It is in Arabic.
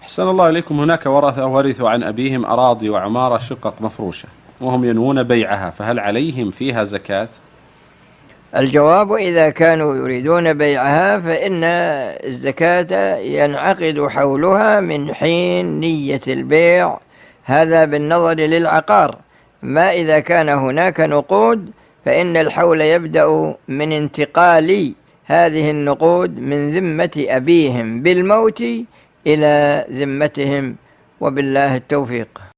أحسن الله إليكم. هناك ورثوا عن أبيهم أراضي وعمارة شقق مفروشة وهم ينوون بيعها، فهل عليهم فيها زكاة؟ الجواب: إذا كانوا يريدون بيعها فإن الزكاة ينعقد حولها من حين نية البيع، هذا بالنظر للعقار. ما إذا كان هناك نقود فإن الحول يبدأ من انتقال هذه النقود من ذمة أبيهم بالموت إلى ذمتهم، وبالله التوفيق.